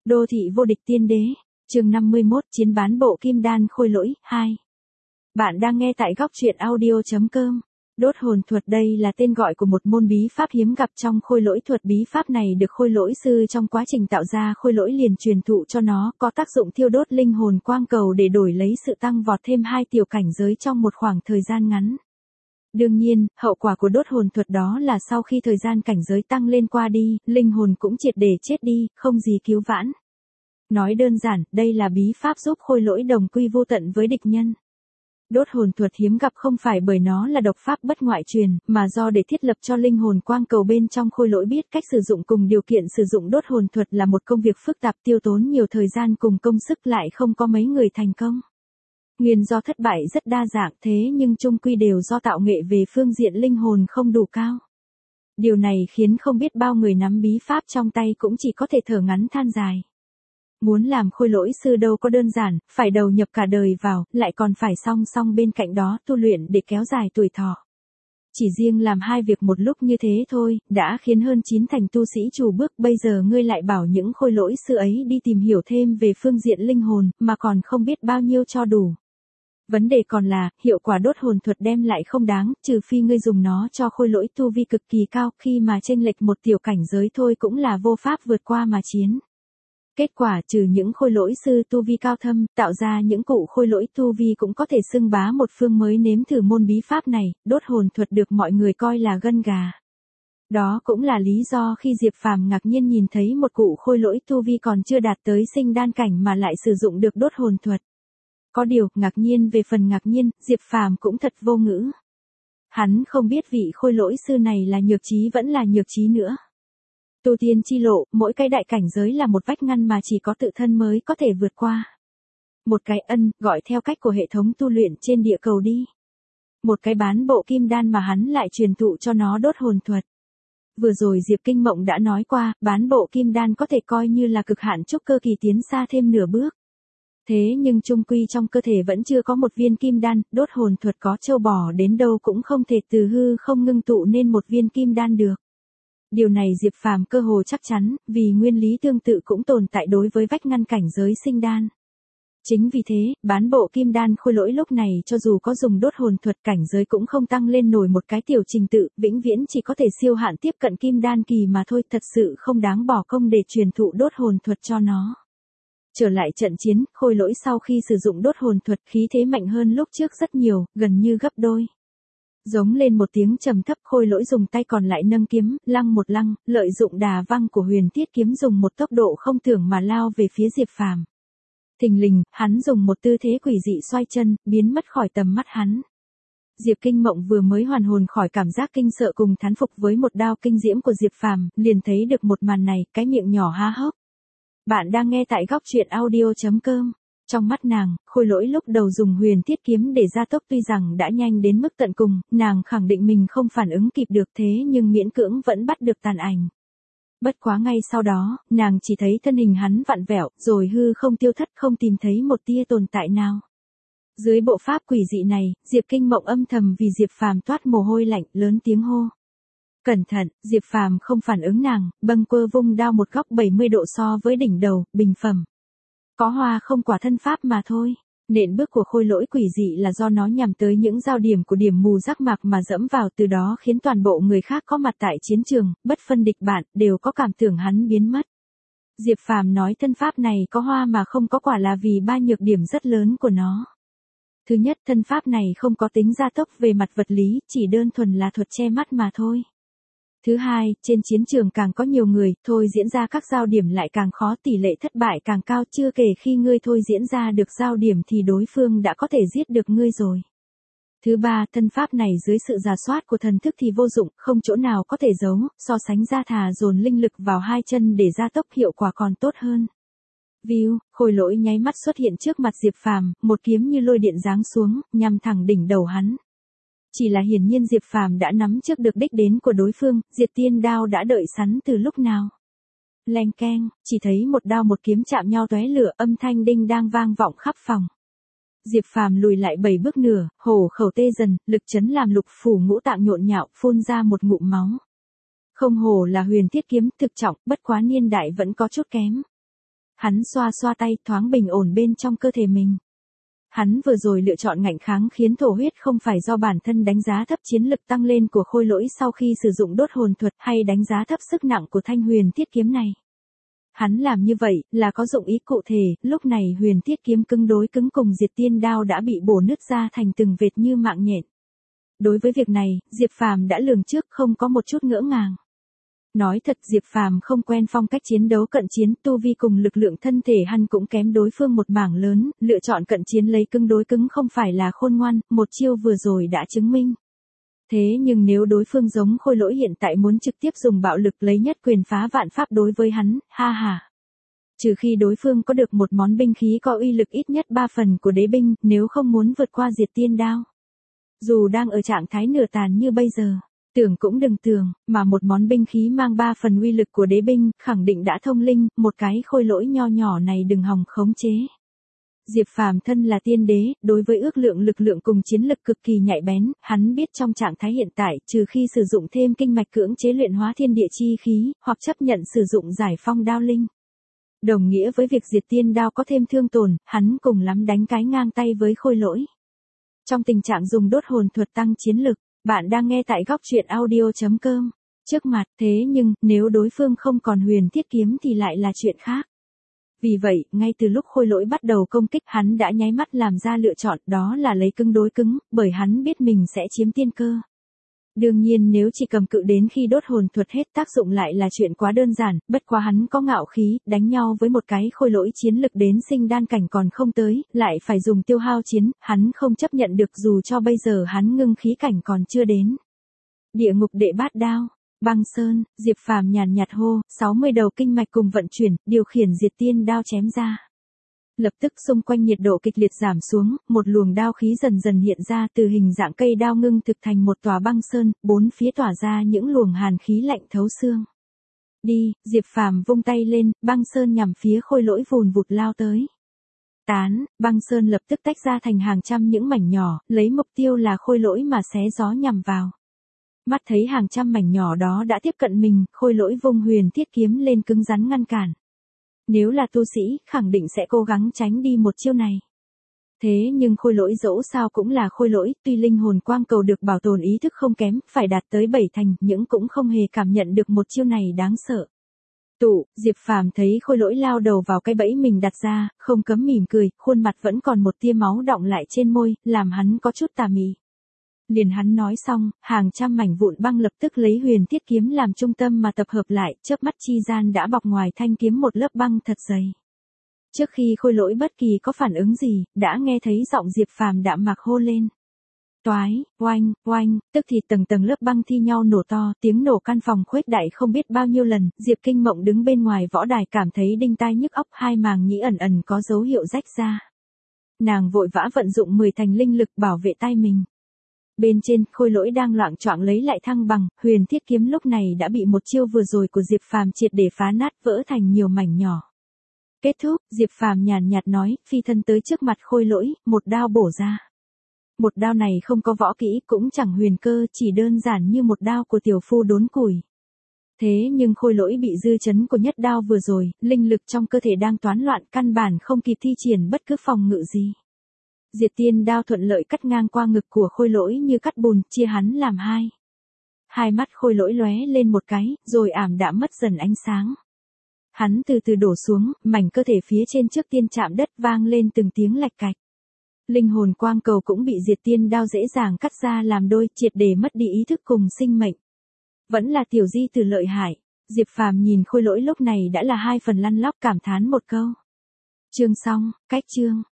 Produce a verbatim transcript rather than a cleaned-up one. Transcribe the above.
Đô thị vô địch tiên đế, chương năm mươi mốt, chiến bán bộ kim đan khôi lỗi, hai. Bạn đang nghe tại góc truyện audio chấm com. Đốt hồn thuật đây là tên gọi của một môn bí pháp hiếm gặp trong khôi lỗi thuật. Bí pháp này được khôi lỗi sư trong quá trình tạo ra khôi lỗi liền truyền thụ cho nó, có tác dụng thiêu đốt linh hồn quang cầu để đổi lấy sự tăng vọt thêm hai tiểu cảnh giới trong một khoảng thời gian ngắn. Đương nhiên, hậu quả của đốt hồn thuật đó là sau khi thời gian cảnh giới tăng lên qua đi, linh hồn cũng triệt để chết đi, không gì cứu vãn. Nói đơn giản, đây là bí pháp giúp khôi lỗi đồng quy vô tận với địch nhân. Đốt hồn thuật hiếm gặp không phải bởi nó là độc pháp bất ngoại truyền, mà do để thiết lập cho linh hồn quang cầu bên trong khôi lỗi biết cách sử dụng cùng điều kiện sử dụng đốt hồn thuật là một công việc phức tạp tiêu tốn nhiều thời gian cùng công sức lại không có mấy người thành công. Nguyên do thất bại rất đa dạng thế nhưng chung quy đều do tạo nghệ về phương diện linh hồn không đủ cao. Điều này khiến không biết bao người nắm bí pháp trong tay cũng chỉ có thể thở ngắn than dài. Muốn làm khôi lỗi sư đâu có đơn giản, phải đầu nhập cả đời vào, lại còn phải song song bên cạnh đó tu luyện để kéo dài tuổi thọ. Chỉ riêng làm hai việc một lúc như thế thôi, đã khiến hơn chín thành tu sĩ chùn bước, bây giờ ngươi lại bảo những khôi lỗi sư ấy đi tìm hiểu thêm về phương diện linh hồn, mà còn không biết bao nhiêu cho đủ. Vấn đề còn là, hiệu quả đốt hồn thuật đem lại không đáng, trừ phi ngươi dùng nó cho khôi lỗi tu vi cực kỳ cao, khi mà chênh lệch một tiểu cảnh giới thôi cũng là vô pháp vượt qua mà chiến. Kết quả trừ những khôi lỗi sư tu vi cao thâm, tạo ra những cụ khôi lỗi tu vi cũng có thể xưng bá một phương mới nếm thử môn bí pháp này, đốt hồn thuật được mọi người coi là gân gà. Đó cũng là lý do khi Diệp Phàm ngạc nhiên nhìn thấy một cụ khôi lỗi tu vi còn chưa đạt tới sinh đan cảnh mà lại sử dụng được đốt hồn thuật. Có điều, ngạc nhiên về phần ngạc nhiên, Diệp Phàm cũng thật vô ngữ. Hắn không biết vị khôi lỗi sư này là nhược trí vẫn là nhược trí nữa. Tu tiên chi lộ, mỗi cái đại cảnh giới là một vách ngăn mà chỉ có tự thân mới có thể vượt qua. Một cái ân, gọi theo cách của hệ thống tu luyện trên địa cầu đi. Một cái bán bộ kim đan mà hắn lại truyền thụ cho nó đốt hồn thuật. Vừa rồi Diệp Kinh Mộng đã nói qua, bán bộ kim đan có thể coi như là cực hạn trúc cơ kỳ tiến xa thêm nửa bước. Thế nhưng chung quy trong cơ thể vẫn chưa có một viên kim đan, đốt hồn thuật có trâu bò đến đâu cũng không thể từ hư không ngưng tụ nên một viên kim đan được. Điều này Diệp Phàm cơ hồ chắc chắn, vì nguyên lý tương tự cũng tồn tại đối với vách ngăn cảnh giới sinh đan. Chính vì thế, bán bộ kim đan khôi lỗi lúc này cho dù có dùng đốt hồn thuật cảnh giới cũng không tăng lên nổi một cái tiểu trình tự, vĩnh viễn chỉ có thể siêu hạn tiếp cận kim đan kỳ mà thôi, thật sự không đáng bỏ công để truyền thụ đốt hồn thuật cho nó. Trở lại trận chiến, khôi lỗi sau khi sử dụng đốt hồn thuật khí thế mạnh hơn lúc trước rất nhiều, gần như gấp đôi. Giống lên một tiếng trầm thấp, khôi lỗi dùng tay còn lại nâng kiếm, lăng một lăng, lợi dụng đà văng của huyền thiết kiếm dùng một tốc độ không tưởng mà lao về phía Diệp Phàm. Thình lình, hắn dùng một tư thế quỷ dị xoay chân, biến mất khỏi tầm mắt hắn. Diệp Kinh Mộng vừa mới hoàn hồn khỏi cảm giác kinh sợ cùng thán phục với một đao kinh diễm của Diệp Phàm, liền thấy được một màn này, cái miệng nhỏ há hốc. Bạn đang nghe tại góc truyện audio chấm com. Trong mắt nàng, khôi lỗi lúc đầu dùng huyền thiết kiếm để gia tốc tuy rằng đã nhanh đến mức tận cùng, nàng khẳng định mình không phản ứng kịp được thế nhưng miễn cưỡng vẫn bắt được tàn ảnh. Bất quá ngay sau đó, nàng chỉ thấy thân hình hắn vặn vẹo, rồi hư không tiêu thất, không tìm thấy một tia tồn tại nào. Dưới bộ pháp quỷ dị này, Diệp Kinh Mộng âm thầm vì Diệp Phàm toát mồ hôi lạnh, lớn tiếng hô. Cẩn thận, Diệp Phàm không phản ứng nàng, bâng quơ vung đao một góc bảy mươi độ so với đỉnh đầu, bình phẩm. Có hoa không quả thân pháp mà thôi. Nện bước của khôi lỗi quỷ dị là do nó nhằm tới những giao điểm của điểm mù giác mạc mà dẫm vào, từ đó khiến toàn bộ người khác có mặt tại chiến trường, bất phân địch bạn, đều có cảm tưởng hắn biến mất. Diệp Phàm nói thân pháp này có hoa mà không có quả là vì ba nhược điểm rất lớn của nó. Thứ nhất, thân pháp này không có tính gia tốc về mặt vật lý, chỉ đơn thuần là thuật che mắt mà thôi. Thứ hai, trên chiến trường càng có nhiều người, thôi diễn ra các giao điểm lại càng khó, tỷ lệ thất bại càng cao, chưa kể khi ngươi thôi diễn ra được giao điểm thì đối phương đã có thể giết được ngươi rồi. Thứ ba, thân pháp này dưới sự rà soát của thần thức thì vô dụng, không chỗ nào có thể giấu, so sánh ra thà dồn linh lực vào hai chân để gia tốc hiệu quả còn tốt hơn. View, khôi lỗi nháy mắt xuất hiện trước mặt Diệp Phàm, một kiếm như lôi điện giáng xuống, nhằm thẳng đỉnh đầu hắn. Chỉ là hiển nhiên Diệp Phàm đã nắm trước được đích đến của đối phương, Diệt Tiên đao đã đợi sẵn từ lúc nào. Leng keng, chỉ thấy một đao một kiếm chạm nhau tóe lửa, âm thanh đinh đang vang vọng khắp phòng. Diệp Phàm lùi lại bảy bước nửa, hổ khẩu tê dần, lực chấn làm lục phủ ngũ tạng nhộn nhạo, phun ra một ngụm máu. Không hổ là huyền thiết kiếm, thực trọng, bất quá niên đại vẫn có chút kém. Hắn xoa xoa tay, thoáng bình ổn bên trong cơ thể mình. Hắn vừa rồi lựa chọn ngạnh kháng khiến thổ huyết không phải do bản thân đánh giá thấp chiến lực tăng lên của khôi lỗi sau khi sử dụng đốt hồn thuật hay đánh giá thấp sức nặng của thanh huyền thiết kiếm này. Hắn làm như vậy là có dụng ý cụ thể, lúc này huyền thiết kiếm cứng đối cứng cùng Diệt Tiên đao đã bị bổ nứt ra thành từng vệt như mạng nhện. Đối với việc này, Diệp Phàm đã lường trước, không có một chút ngỡ ngàng. Nói thật, Diệp Phàm không quen phong cách chiến đấu cận chiến, tu vi cùng lực lượng thân thể hắn cũng kém đối phương một mảng lớn, lựa chọn cận chiến lấy cứng đối cứng không phải là khôn ngoan, một chiêu vừa rồi đã chứng minh. Thế nhưng nếu đối phương giống khôi lỗi hiện tại muốn trực tiếp dùng bạo lực lấy nhất quyền phá vạn pháp đối với hắn, ha ha. Trừ khi đối phương có được một món binh khí có uy lực ít nhất ba phần của đế binh, nếu không muốn vượt qua Diệt Tiên đao. Dù đang ở trạng thái nửa tàn như bây giờ, tưởng cũng đừng tưởng, mà một món binh khí mang ba phần uy lực của đế binh, khẳng định đã thông linh, một cái khôi lỗi nho nhỏ này đừng hòng khống chế. Diệp Phàm thân là tiên đế, đối với ước lượng lực lượng cùng chiến lực cực kỳ nhạy bén, hắn biết trong trạng thái hiện tại, trừ khi sử dụng thêm kinh mạch cưỡng chế luyện hóa thiên địa chi khí, hoặc chấp nhận sử dụng giải phong đao linh. Đồng nghĩa với việc Diệt Tiên đao có thêm thương tổn, hắn cùng lắm đánh cái ngang tay với khôi lỗi. Trong tình trạng dùng đốt hồn thuật tăng chiến lực, bạn đang nghe tại góc truyện audio chấm com. Trước mặt, thế nhưng, nếu đối phương không còn huyền thiết kiếm thì lại là chuyện khác. Vì vậy, ngay từ lúc khôi lỗi bắt đầu công kích, hắn đã nháy mắt làm ra lựa chọn, đó là lấy cứng đối cứng, bởi hắn biết mình sẽ chiếm tiên cơ. Đương nhiên nếu chỉ cầm cự đến khi đốt hồn thuật hết tác dụng lại là chuyện quá đơn giản, bất quá hắn có ngạo khí, đánh nhau với một cái khôi lỗi chiến lực đến sinh đan cảnh còn không tới, lại phải dùng tiêu hao chiến, hắn không chấp nhận được dù cho bây giờ hắn ngưng khí cảnh còn chưa đến. Địa ngục đệ bát đao, băng sơn, Diệp Phàm nhàn nhạt hô, sáu mươi đầu kinh mạch cùng vận chuyển, điều khiển Diệt Tiên đao chém ra. Lập tức xung quanh nhiệt độ kịch liệt giảm xuống, một luồng đao khí dần dần hiện ra từ hình dạng cây đao ngưng thực thành một tòa băng sơn, bốn phía tỏa ra những luồng hàn khí lạnh thấu xương. Đi, Diệp Phàm vung tay lên, băng sơn nhằm phía khôi lỗi vùn vụt lao tới. Tán, băng sơn lập tức tách ra thành hàng trăm những mảnh nhỏ, lấy mục tiêu là khôi lỗi mà xé gió nhằm vào. Mắt thấy hàng trăm mảnh nhỏ đó đã tiếp cận mình, khôi lỗi vung huyền thiết kiếm lên cứng rắn ngăn cản. Nếu là tu sĩ, khẳng định sẽ cố gắng tránh đi một chiêu này. Thế nhưng khôi lỗi dẫu sao cũng là khôi lỗi, tuy linh hồn quang cầu được bảo tồn ý thức không kém, phải đạt tới bảy thành, nhưng cũng không hề cảm nhận được một chiêu này đáng sợ. Tụ, Diệp Phàm thấy khôi lỗi lao đầu vào cái bẫy mình đặt ra, không cấm mỉm cười, khuôn mặt vẫn còn một tia máu đọng lại trên môi, làm hắn có chút tà mị. Liền hắn nói xong, hàng trăm mảnh vụn băng lập tức lấy huyền thiết kiếm làm trung tâm mà tập hợp lại, chớp mắt chi gian đã bọc ngoài thanh kiếm một lớp băng thật dày. Trước khi khôi lỗi bất kỳ có phản ứng gì, đã nghe thấy giọng Diệp Phàm đạm mạc hô lên. Toái, oanh, oanh, tức thì tầng tầng lớp băng thi nhau nổ to, tiếng nổ căn phòng khuếch đại không biết bao nhiêu lần, Diệp Kinh Mộng đứng bên ngoài võ đài cảm thấy đinh tai nhức óc, hai màng nhĩ ẩn ẩn có dấu hiệu rách ra. Nàng vội vã vận dụng mười thành linh lực bảo vệ tay mình. Bên trên, khôi lỗi đang loạng choạng lấy lại thăng bằng, huyền thiết kiếm lúc này đã bị một chiêu vừa rồi của Diệp Phàm triệt để phá nát vỡ thành nhiều mảnh nhỏ. Kết thúc, Diệp Phàm nhàn nhạt nói, phi thân tới trước mặt khôi lỗi, một đao bổ ra. Một đao này không có võ kỹ, cũng chẳng huyền cơ, chỉ đơn giản như một đao của tiểu phu đốn củi. Thế nhưng khôi lỗi bị dư chấn của nhất đao vừa rồi, linh lực trong cơ thể đang toán loạn, căn bản không kịp thi triển bất cứ phòng ngự gì. Diệt Tiên đao thuận lợi cắt ngang qua ngực của khôi lỗi như cắt bùn, chia hắn làm hai. Hai mắt khôi lỗi lóe lên một cái, rồi ảm đạm mất dần ánh sáng. Hắn từ từ đổ xuống, mảnh cơ thể phía trên trước tiên chạm đất vang lên từng tiếng lạch cạch. Linh hồn quang cầu cũng bị Diệt Tiên đao dễ dàng cắt ra làm đôi, triệt để mất đi ý thức cùng sinh mệnh. Vẫn là tiểu di từ lợi hại. Diệp Phàm nhìn khôi lỗi lúc này đã là hai phần lăn lóc cảm thán một câu. Chương xong, cách chương.